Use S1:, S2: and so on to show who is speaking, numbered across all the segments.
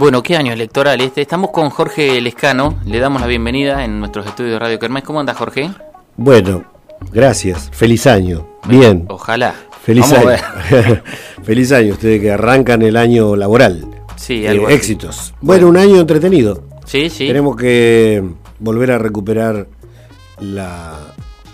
S1: Bueno, ¿qué año electoral este? Estamos con Jorge Lescano, le damos la bienvenida en nuestros estudios de Radio Kermés. ¿Cómo anda, Jorge?
S2: Bueno, gracias. Feliz año. Bien.
S1: Ojalá.
S2: Feliz año. Feliz año, ustedes que arrancan el año laboral.
S1: Sí, algo
S2: éxitos.
S1: Así.
S2: Bueno, un año entretenido.
S1: Sí, sí.
S2: Tenemos que volver a recuperar la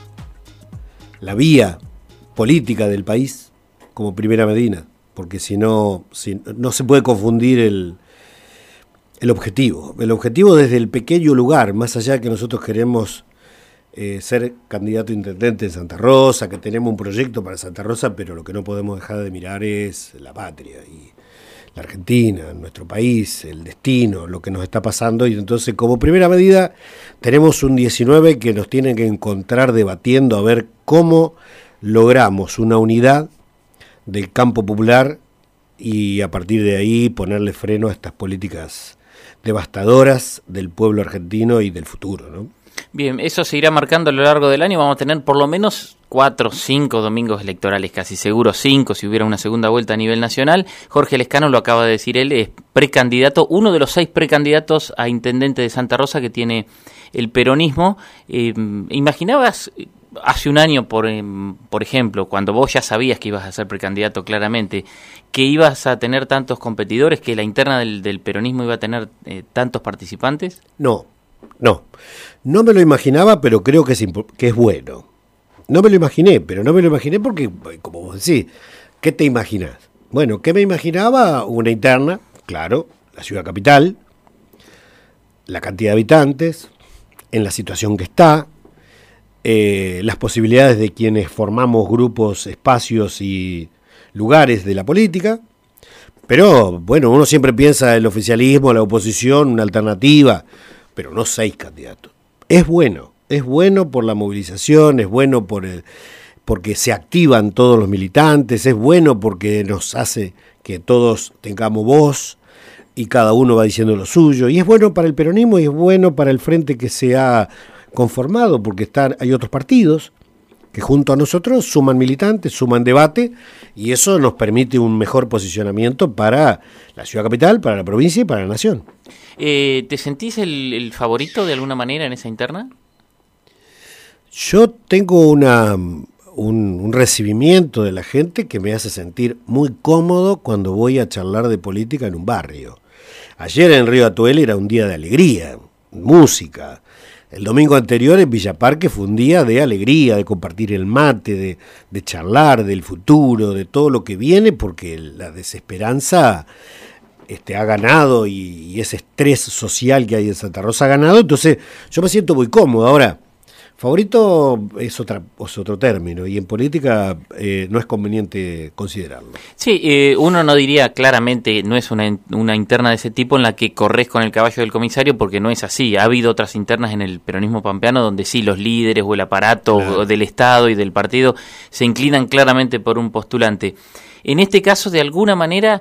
S2: vía política del país como primera medida, porque si no se puede confundir el objetivo. El objetivo desde el pequeño lugar, más allá de que nosotros queremos ser candidato a intendente en Santa Rosa, que tenemos un proyecto para Santa Rosa, pero lo que no podemos dejar de mirar es la patria y la Argentina, nuestro país, el destino, lo que nos está pasando. Y entonces, como primera medida, tenemos un 19 que nos tiene que encontrar debatiendo a ver cómo logramos una unidad del campo popular y a partir de ahí ponerle freno a estas políticas devastadoras del pueblo argentino y del futuro, ¿no?
S1: Bien, eso se irá marcando a lo largo del año. Vamos a tener por lo menos 4 o 5 domingos electorales, casi seguro 5 si hubiera una segunda vuelta a nivel nacional. Jorge Lescano lo acaba de decir él, es precandidato, uno de los 6 precandidatos a intendente de Santa Rosa que tiene el peronismo. ¿Imaginabas hace un año, por ejemplo, cuando vos ya sabías que ibas a ser precandidato claramente, que ibas a tener tantos competidores, que la interna del peronismo iba a tener tantos participantes?
S2: No me lo imaginaba, pero creo que es bueno. No me lo imaginé porque, como vos decís, ¿qué te imaginás? Bueno, ¿qué me imaginaba? Una interna, claro, la ciudad capital, la cantidad de habitantes, en la situación que está, las posibilidades de quienes formamos grupos, espacios y lugares de la política. Pero, bueno, uno siempre piensa el oficialismo, la oposición, una alternativa, pero no 6 candidatos. Es bueno por la movilización, es bueno porque se activan todos los militantes, es bueno porque nos hace que todos tengamos voz y cada uno va diciendo lo suyo, y es bueno para el peronismo y es bueno para el frente que se ha conformado, porque hay otros partidos que junto a nosotros suman militantes, suman debate, y eso nos permite un mejor posicionamiento para la ciudad capital, para la provincia y para la nación.
S1: ¿Te sentís el favorito de alguna manera en esa interna?
S2: Yo tengo un recibimiento de la gente que me hace sentir muy cómodo cuando voy a charlar de política en un barrio. Ayer en Río Atuel era un día de alegría, música. El domingo anterior en Villa Parque fue un día de alegría, de compartir el mate, de charlar del futuro, de todo lo que viene, porque la desesperanza ha ganado y ese estrés social que hay en Santa Rosa ha ganado. Entonces yo me siento muy cómodo. Ahora, favorito es otro término, y en política no es conveniente considerarlo.
S1: Sí, uno no diría claramente, no es una interna de ese tipo en la que corres con el caballo del comisario, porque no es así. Ha habido otras internas en el peronismo pampeano donde sí los líderes o el aparato del Estado y del partido se inclinan claramente por un postulante. En este caso, de alguna manera,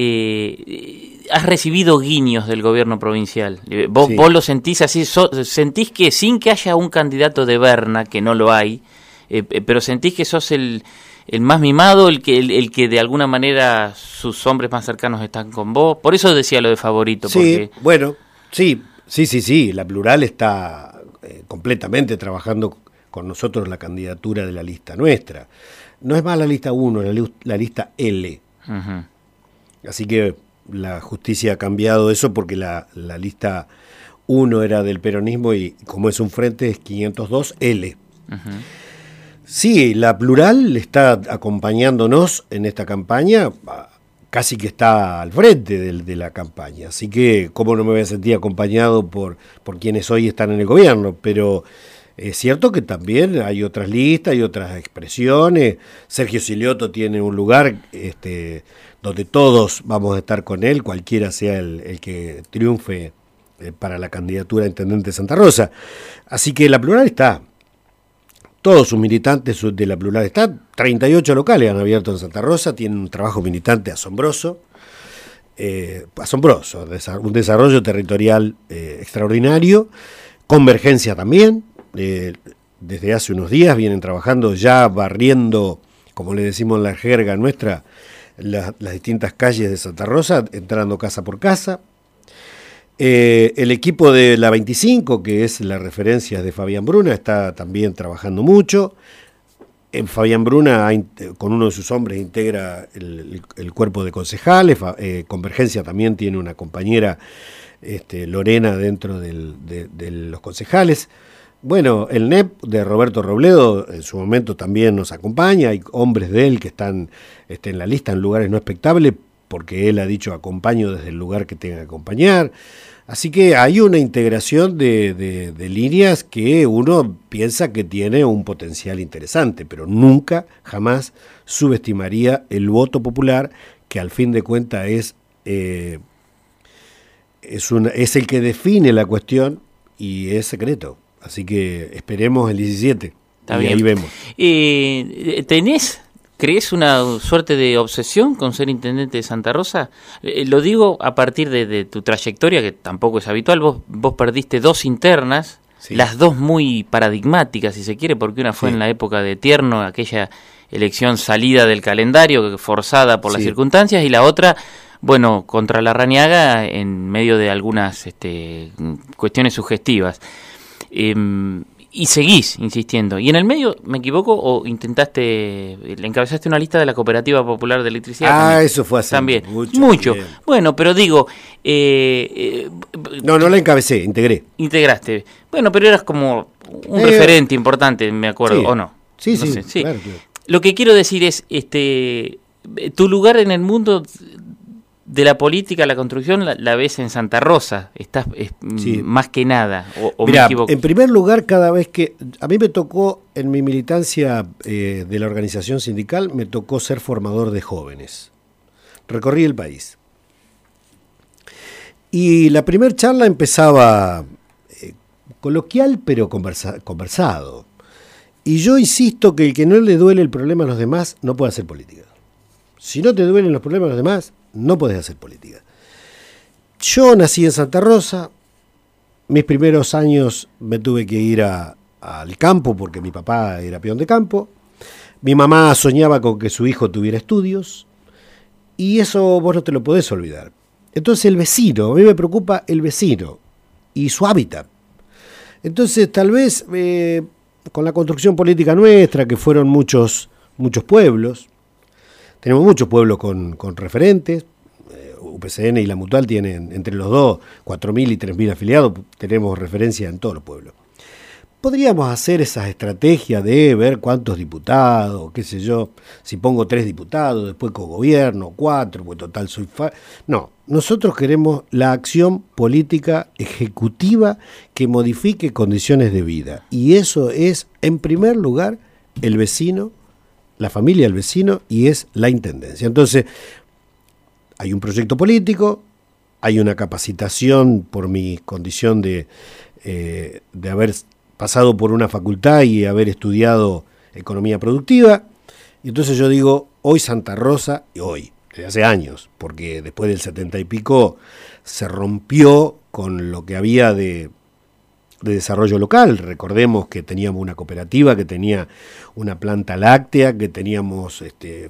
S1: has recibido guiños del gobierno provincial. Vos lo sentís así, sentís que sin que haya un candidato de Berna, que no lo hay, pero sentís que sos el más mimado, el que de alguna manera sus hombres más cercanos están con vos. Por eso decía lo de favorito.
S2: Sí,
S1: porque...
S2: bueno, sí, la Plural está completamente trabajando con nosotros la candidatura de la lista nuestra. No es más la lista 1, la lista L. Uh-huh. Así que la justicia ha cambiado eso, porque la lista 1 era del peronismo y como es un frente es 502L. Uh-huh. Sí, la Plural está acompañándonos en esta campaña, casi que está al frente de la campaña. Así que cómo no me voy a sentir acompañado por quienes hoy están en el gobierno, pero... Es cierto que también hay otras listas y otras expresiones. Sergio Silioto tiene un lugar donde todos vamos a estar con él, cualquiera sea el que triunfe para la candidatura a intendente de Santa Rosa. Así que la Plural está. Todos sus militantes de la Plural están. 38 locales han abierto en Santa Rosa, tienen un trabajo militante asombroso. Un desarrollo territorial extraordinario. Convergencia también. Desde hace unos días vienen trabajando ya barriendo, como le decimos en la jerga nuestra, las distintas calles de Santa Rosa, entrando casa por casa. El equipo de la 25, que es la referencia de Fabián Bruna, está también trabajando mucho. Fabián Bruna, con uno de sus hombres, integra el cuerpo de concejales. Convergencia también tiene una compañera, Lorena, dentro de los concejales. Bueno, el NEP de Roberto Robledo en su momento también nos acompaña. Hay hombres de él que están en la lista en lugares no expectables, porque él ha dicho acompaño desde el lugar que tenga que acompañar. Así que hay una integración de líneas que uno piensa que tiene un potencial interesante, pero nunca, jamás subestimaría el voto popular, que al fin de cuentas es el que define la cuestión y es secreto. Así que esperemos el 17.
S1: Está
S2: y
S1: bien.
S2: Ahí vemos.
S1: ¿Crees una suerte de obsesión con ser intendente de Santa Rosa? Lo digo a partir de tu trayectoria, que tampoco es habitual. Vos perdiste 2 internas, sí, las 2 muy paradigmáticas, si se quiere, porque una fue, sí, en la época de Tierno, aquella elección salida del calendario, forzada por, sí, las circunstancias, y la otra, bueno, contra Larrañaga, en medio de algunas cuestiones sugestivas. Y seguís insistiendo. ¿Y en el medio, me equivoco, o le encabezaste una lista de la Cooperativa Popular de Electricidad?
S2: También. Eso fue así.
S1: También. Mucho. Bueno, pero digo...
S2: no la encabecé, Integraste.
S1: Bueno, pero eras como un referente importante, me acuerdo,
S2: sí,
S1: ¿o no?
S2: Sí,
S1: no
S2: sí,
S1: sé, sí.
S2: Claro.
S1: Lo que quiero decir es, tu lugar en el mundo de la política, la construcción, la ves en Santa Rosa, sí, más que nada, o
S2: mirá,
S1: me equivoco.
S2: En primer lugar, cada vez que a mí me tocó, en mi militancia de la organización sindical, me tocó ser formador de jóvenes. Recorrí el país. Y la primera charla empezaba coloquial, pero conversado. Y yo insisto que el que no le duele el problema a los demás no puede hacer política. Si no te duelen los problemas a los demás, no podés hacer política. Yo nací en Santa Rosa. Mis primeros años me tuve que ir al campo porque mi papá era peón de campo. Mi mamá soñaba con que su hijo tuviera estudios. Y eso vos no te lo podés olvidar. Entonces el vecino, a mí me preocupa el vecino y su hábitat. Entonces tal vez con la construcción política nuestra, que fueron muchos pueblos, tenemos muchos pueblos con referentes. UPCN y la Mutual tienen entre los dos 4.000 y 3.000 afiliados, tenemos referencia en todos los pueblos. Podríamos hacer esas estrategias de ver cuántos diputados, qué sé yo, si pongo 3 diputados, después cogobierno, 4, pues total soy No, nosotros queremos la acción política ejecutiva que modifique condiciones de vida. Y eso es, en primer lugar, el vecino, la familia del vecino, y es la intendencia. Entonces, hay un proyecto político, hay una capacitación por mi condición de haber pasado por una facultad y haber estudiado economía productiva. Y entonces yo digo, hoy Santa Rosa, y hoy, desde hace años, porque después del 70 y pico se rompió con lo que había de desarrollo local. Recordemos que teníamos una cooperativa, que tenía una planta láctea, que teníamos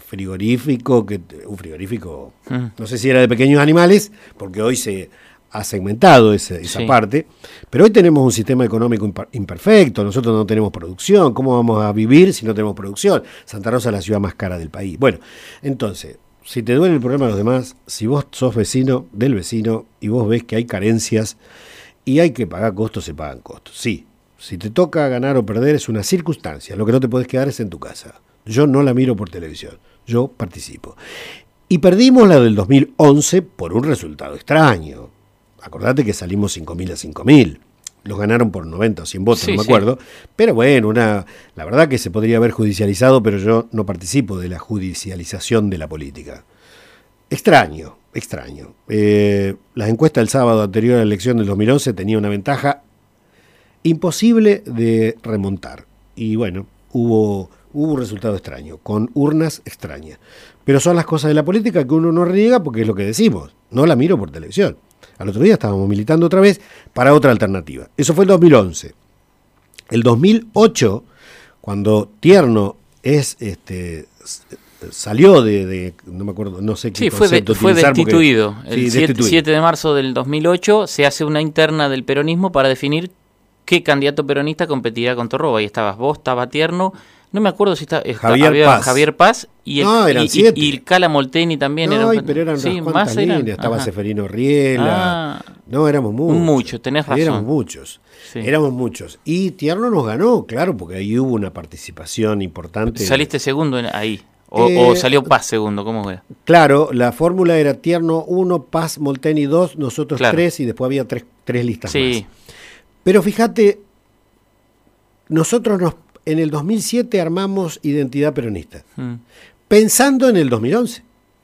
S2: un frigorífico, no sé si era de pequeños animales, porque hoy se ha segmentado esa sí, parte, pero hoy tenemos un sistema económico imperfecto, nosotros no tenemos producción. ¿Cómo vamos a vivir si no tenemos producción? Santa Rosa es la ciudad más cara del país. Bueno, entonces, si te duele el problema de los demás, si vos sos vecino del vecino y vos ves que hay carencias y hay que pagar costos, se pagan costos. Sí, si te toca ganar o perder es una circunstancia, lo que no te podés quedar es en tu casa. Yo no la miro por televisión, yo participo. Y perdimos la del 2011 por un resultado extraño. Acordate que salimos 5.000 a 5.000. Los ganaron por 90 o 100 votos, sí, no me acuerdo. Sí. Pero bueno, la verdad que se podría haber judicializado, pero yo no participo de la judicialización de la política. Extraño. Las encuestas del sábado anterior a la elección del 2011 tenían una ventaja imposible de remontar. Y bueno, hubo un resultado extraño, con urnas extrañas. Pero son las cosas de la política que uno no reniega porque es lo que decimos. No la miro por televisión. Al otro día estábamos militando otra vez para otra alternativa. Eso fue el 2011. El 2008, cuando Tierno salió no me acuerdo, no sé qué
S1: sí, fue destituido. El 7 de marzo del 2008 se hace una interna del peronismo para definir qué candidato peronista competirá con Torroba. Ahí estabas vos, estaba Tierno, no me acuerdo si había Javier Paz y el Cala Molteni también.
S2: Pero eran unas cuantas líneas, estaba Seferino Riela. No, éramos muchos.
S1: Muchos, tenés razón.
S2: Éramos muchos. Sí. Éramos muchos. Y Tierno nos ganó, claro, porque ahí hubo una participación importante.
S1: ¿Saliste segundo ahí? ¿O salió Paz segundo? ¿Cómo era?
S2: Claro, la fórmula era Tierno 1, Paz, Molteni 2, nosotros 3, y después había tres listas más. Pero fíjate, nosotros en el 2007 armamos Identidad Peronista, pensando en el 2011.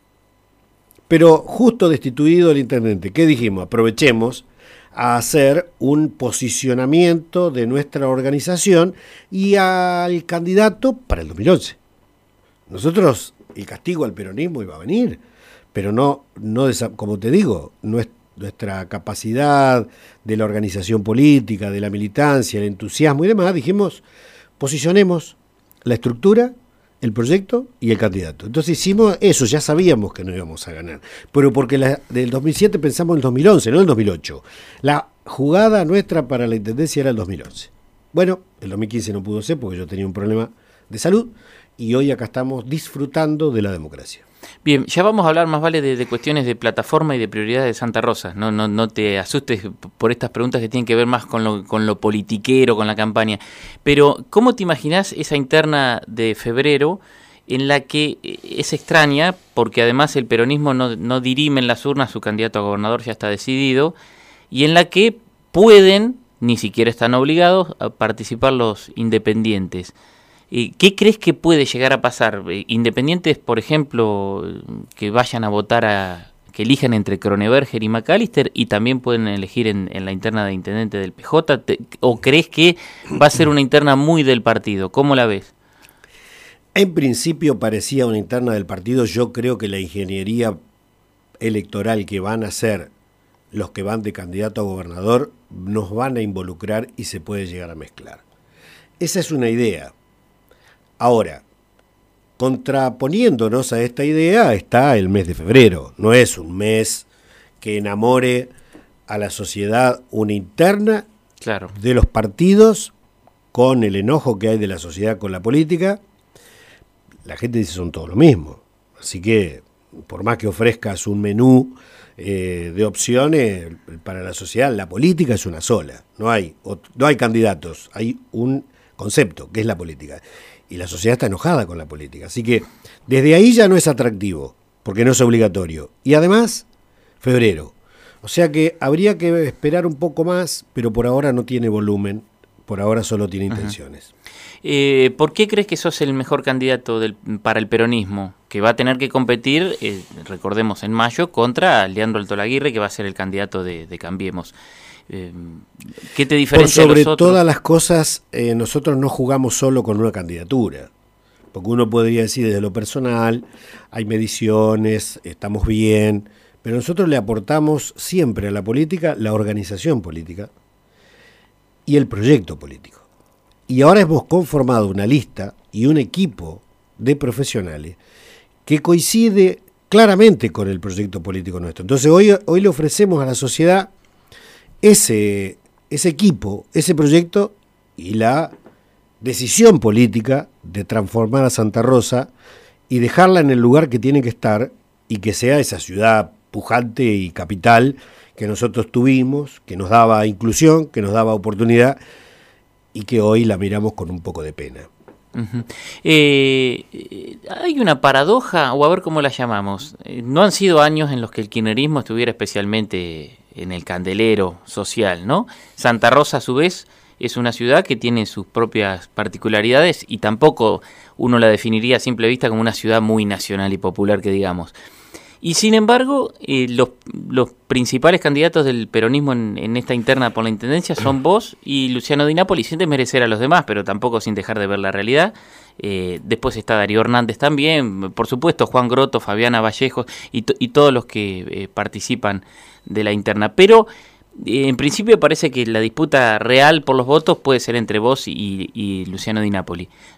S2: Pero justo destituido el intendente, ¿qué dijimos? Aprovechemos a hacer un posicionamiento de nuestra organización y al candidato para el 2011. Nosotros, el castigo al peronismo iba a venir, pero no como te digo, nuestra capacidad de la organización política, de la militancia, el entusiasmo y demás, dijimos, posicionemos la estructura, el proyecto y el candidato. Entonces hicimos eso, ya sabíamos que no íbamos a ganar, pero porque del 2007 pensamos en el 2011, no en el 2008. La jugada nuestra para la intendencia era el 2011. Bueno, el 2015 no pudo ser porque yo tenía un problema de salud y hoy acá estamos disfrutando de la democracia.
S1: Bien, ya vamos a hablar más vale de cuestiones de plataforma y de prioridades de Santa Rosa. No te asustes por estas preguntas que tienen que ver más con lo politiquero, con la campaña. Pero, ¿cómo te imaginás esa interna de febrero en la que es extraña, porque además el peronismo no dirime en las urnas, su candidato a gobernador ya está decidido, y en la que pueden, ni siquiera están obligados, a participar los independientes? ¿Qué crees que puede llegar a pasar? Independientes, por ejemplo, que vayan a votar que elijan entre Kroneberger y McAllister y también pueden elegir en la interna de intendente del PJ, ¿o crees que va a ser una interna muy del partido? ¿Cómo la ves?
S2: En principio parecía una interna del partido. Yo creo que la ingeniería electoral que van a hacer los que van de candidato a gobernador nos van a involucrar y se puede llegar a mezclar. Esa es una idea. Ahora, contraponiéndonos a esta idea está el mes de febrero. No es un mes que enamore a la sociedad una interna de los partidos con el enojo que hay de la sociedad con la política. La gente dice son todos lo mismo. Así que, por más que ofrezcas un menú de opciones para la sociedad, la política es una sola. No hay candidatos, hay un concepto que es la política. Y la sociedad está enojada con la política. Así que desde ahí ya no es atractivo, porque no es obligatorio. Y además, febrero. O sea que habría que esperar un poco más, pero por ahora no tiene volumen, por ahora solo tiene intenciones.
S1: ¿Por qué crees que sos el mejor candidato para el peronismo? Que va a tener que competir, recordemos, en mayo, contra Leandro Altolaguirre, que va a ser el candidato de Cambiemos. ¿Qué te diferencia de los otros?
S2: Sobre todas las cosas, nosotros no jugamos solo con una candidatura, porque uno podría decir desde lo personal, hay mediciones, estamos bien, pero nosotros le aportamos siempre a la política la organización política y el proyecto político. Y ahora hemos conformado una lista y un equipo de profesionales que coincide claramente con el proyecto político nuestro. Entonces hoy le ofrecemos a la sociedad ese equipo, ese proyecto y la decisión política de transformar a Santa Rosa y dejarla en el lugar que tiene que estar y que sea esa ciudad pujante y capital que nosotros tuvimos, que nos daba inclusión, que nos daba oportunidad y que hoy la miramos con un poco de pena.
S1: Uh-huh. Hay una paradoja, o a ver cómo la llamamos. No han sido años en los que el kirchnerismo estuviera especialmente en el candelero social, ¿no? Santa Rosa, a su vez, es una ciudad que tiene sus propias particularidades y tampoco uno la definiría a simple vista como una ciudad muy nacional y popular, que digamos. Y sin embargo, los principales candidatos del peronismo en esta interna por la intendencia son vos y Luciano Di Napoli, sin desmerecer a los demás, pero tampoco sin dejar de ver la realidad. Después está Darío Hernández también, por supuesto Juan Grotto, Fabiana Vallejos y todos los que participan de la interna. Pero en principio parece que la disputa real por los votos puede ser entre vos y Luciano Di Napoli.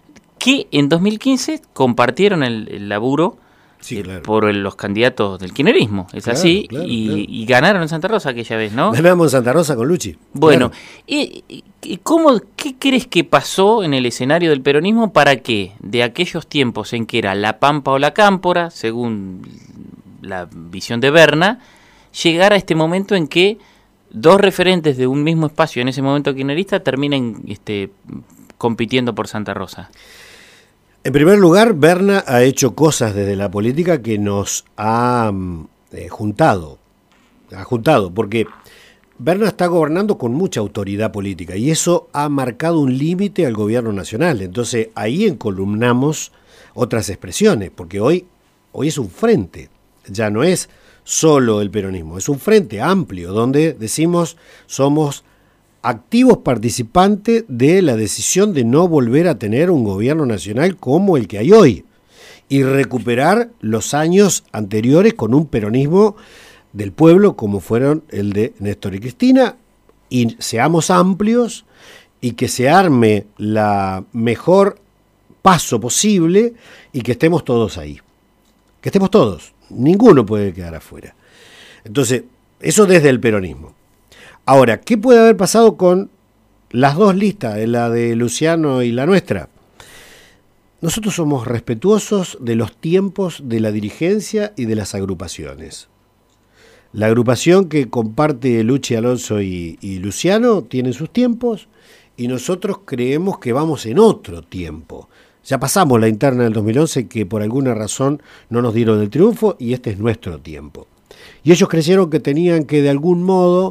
S1: que en 2015 compartieron el laburo
S2: Sí, claro.
S1: por los candidatos del kirchnerismo, es
S2: Claro,
S1: así,
S2: claro,
S1: y ganaron en Santa Rosa aquella vez, ¿no?
S2: Ganamos en Santa Rosa con Luchi.
S1: Bueno,
S2: Claro.
S1: ¿qué crees que pasó en el escenario del peronismo para que de aquellos tiempos en que era la Pampa o la Cámpora, según la visión de Berna, llegara a este momento en que dos referentes de un mismo espacio en ese momento kirchnerista terminen compitiendo por Santa Rosa?
S2: En primer lugar, Berna ha hecho cosas desde la política que nos ha juntado, porque Berna está gobernando con mucha autoridad política y eso ha marcado un límite al gobierno nacional. Entonces ahí encolumnamos otras expresiones, porque hoy es un frente, ya no es solo el peronismo, es un frente amplio donde decimos somos activos participantes de la decisión de no volver a tener un gobierno nacional como el que hay hoy y recuperar los años anteriores con un peronismo del pueblo como fueron el de Néstor y Cristina, y seamos amplios y que se arme la mejor paso posible y que estemos todos ahí. Que estemos todos, ninguno puede quedar afuera. Entonces, eso desde el peronismo. Ahora, ¿qué puede haber pasado con las dos listas, la de Luciano y la nuestra? Nosotros somos respetuosos de los tiempos de la dirigencia y de las agrupaciones. La agrupación que comparte Luchi, Alonso y Luciano tiene sus tiempos y nosotros creemos que vamos en otro tiempo. Ya pasamos la interna del 2011 que por alguna razón no nos dieron el triunfo y este es nuestro tiempo. Y ellos creyeron que tenían que de algún modo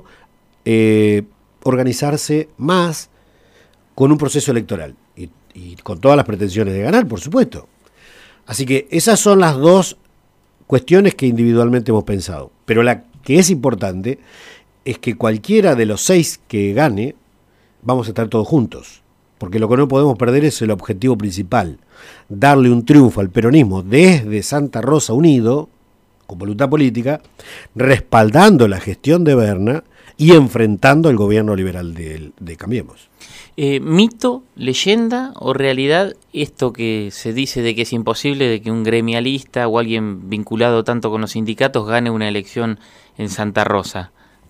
S2: organizarse más con un proceso electoral y con todas las pretensiones de ganar, por supuesto. Así que esas son las dos cuestiones que individualmente hemos pensado. Pero la que es importante es que cualquiera de los 6 que gane, vamos a estar todos juntos. Porque lo que no podemos perder es el objetivo principal, darle un triunfo al peronismo desde Santa Rosa unido, con voluntad política, respaldando la gestión de Berna y enfrentando al gobierno liberal de Cambiemos.
S1: ¿Mito, leyenda o realidad esto que se dice de que es imposible de que un gremialista o alguien vinculado tanto con los sindicatos gane una elección en Santa Rosa?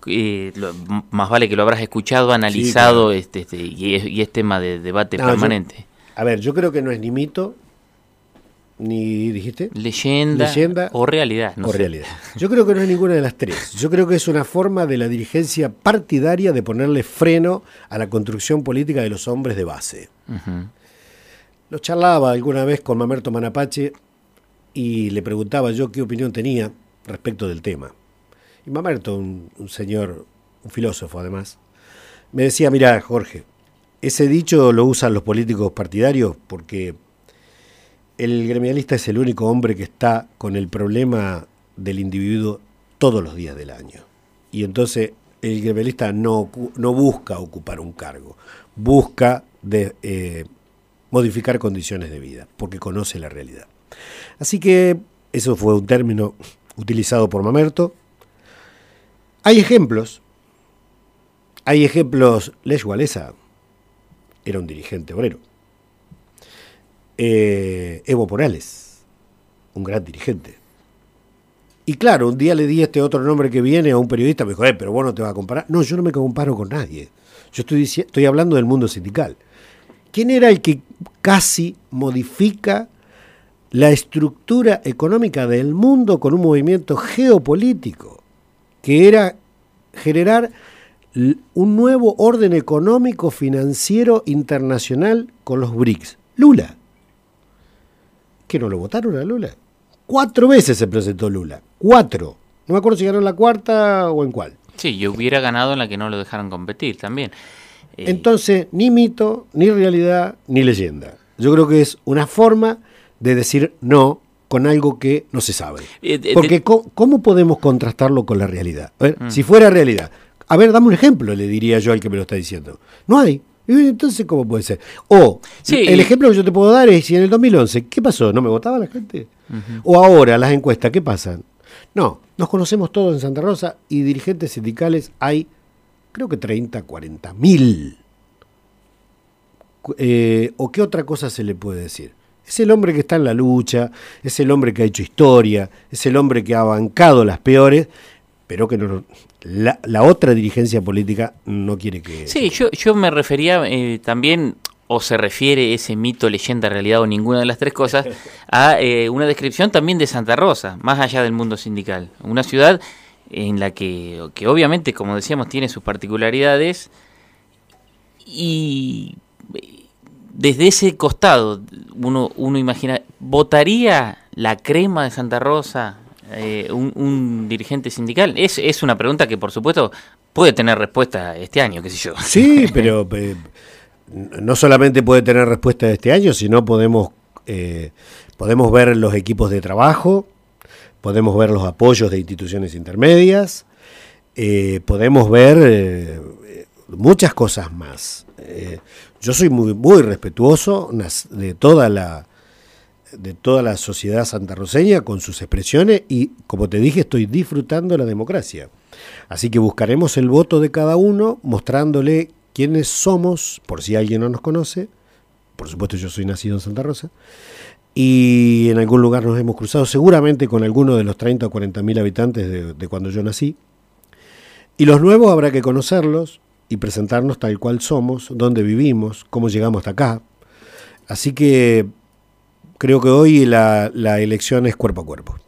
S1: Más vale que lo habrás escuchado, analizado, sí, claro. Y es tema de debate permanente.
S2: A ver, yo creo que no es ni mito, ni, ¿dijiste?
S1: Leyenda o realidad.
S2: No sé. Realidad. Yo creo que no es ninguna de las tres. Yo creo que es una forma de la dirigencia partidaria de ponerle freno a la construcción política de los hombres de base. Uh-huh. Lo charlaba alguna vez con Mamerto Manapache y le preguntaba yo qué opinión tenía respecto del tema. Y Mamerto, un señor, un filósofo además, me decía, mirá, Jorge, ese dicho lo usan los políticos partidarios porque el gremialista es el único hombre que está con el problema del individuo todos los días del año. Y entonces el gremialista no busca ocupar un cargo, busca modificar condiciones de vida, porque conoce la realidad. Así que eso fue un término utilizado por Mamerto. Hay ejemplos. Lech Walesa era un dirigente obrero. Evo Morales, un gran dirigente. Y claro, un día le di este otro nombre que viene a un periodista, me dijo, pero vos no te vas a comparar. No, yo no me comparo con nadie. Yo estoy hablando del mundo sindical. ¿Quién era el que casi modifica la estructura económica del mundo con un movimiento geopolítico? Que era generar un nuevo orden económico financiero internacional con los BRICS. Lula. ¿Que no lo votaron a Lula? 4 veces se presentó Lula. 4. No me acuerdo si ganó en la cuarta o en cuál.
S1: Sí, yo hubiera ganado en la que no lo dejaron competir también.
S2: Entonces, ni mito, ni realidad, ni leyenda. Yo creo que es una forma de decir no con algo que no se sabe. Porque ¿cómo podemos contrastarlo con la realidad? A ver, si fuera realidad. A ver, dame un ejemplo, le diría yo al que me lo está diciendo. No hay. Entonces, ¿cómo puede ser? O sí, el ejemplo que yo te puedo dar es si en el 2011, ¿qué pasó? ¿No me votaba la gente? Uh-huh. O ahora, las encuestas, ¿qué pasan? No, nos conocemos todos en Santa Rosa y dirigentes sindicales hay, creo que 30, 40 mil. ¿O qué otra cosa se le puede decir? Es el hombre que está en la lucha, es el hombre que ha hecho historia, es el hombre que ha bancado las peores, pero que no, la otra dirigencia política no quiere que...
S1: Sí, yo me refería también, o se refiere ese mito, leyenda, realidad o ninguna de las tres cosas, a una descripción también de Santa Rosa, más allá del mundo sindical. Una ciudad en la que obviamente, como decíamos, tiene sus particularidades y... Desde ese costado, uno imagina, ¿votaría la crema de Santa Rosa un dirigente sindical? Es una pregunta que, por supuesto, puede tener respuesta este año, qué sé yo.
S2: Sí, pero no solamente puede tener respuesta este año, sino podemos ver los equipos de trabajo, podemos ver los apoyos de instituciones intermedias, podemos ver muchas cosas más. Yo soy muy, muy respetuoso de toda la sociedad santarroceña con sus expresiones y, como te dije, estoy disfrutando la democracia. Así que buscaremos el voto de cada uno, mostrándole quiénes somos, por si alguien no nos conoce. Por supuesto, yo soy nacido en Santa Rosa. Y en algún lugar nos hemos cruzado, seguramente con alguno de los 30 o 40 mil habitantes de cuando yo nací. Y los nuevos habrá que conocerlos y presentarnos tal cual somos, dónde vivimos, cómo llegamos hasta acá. Así que creo que hoy la elección es cuerpo a cuerpo.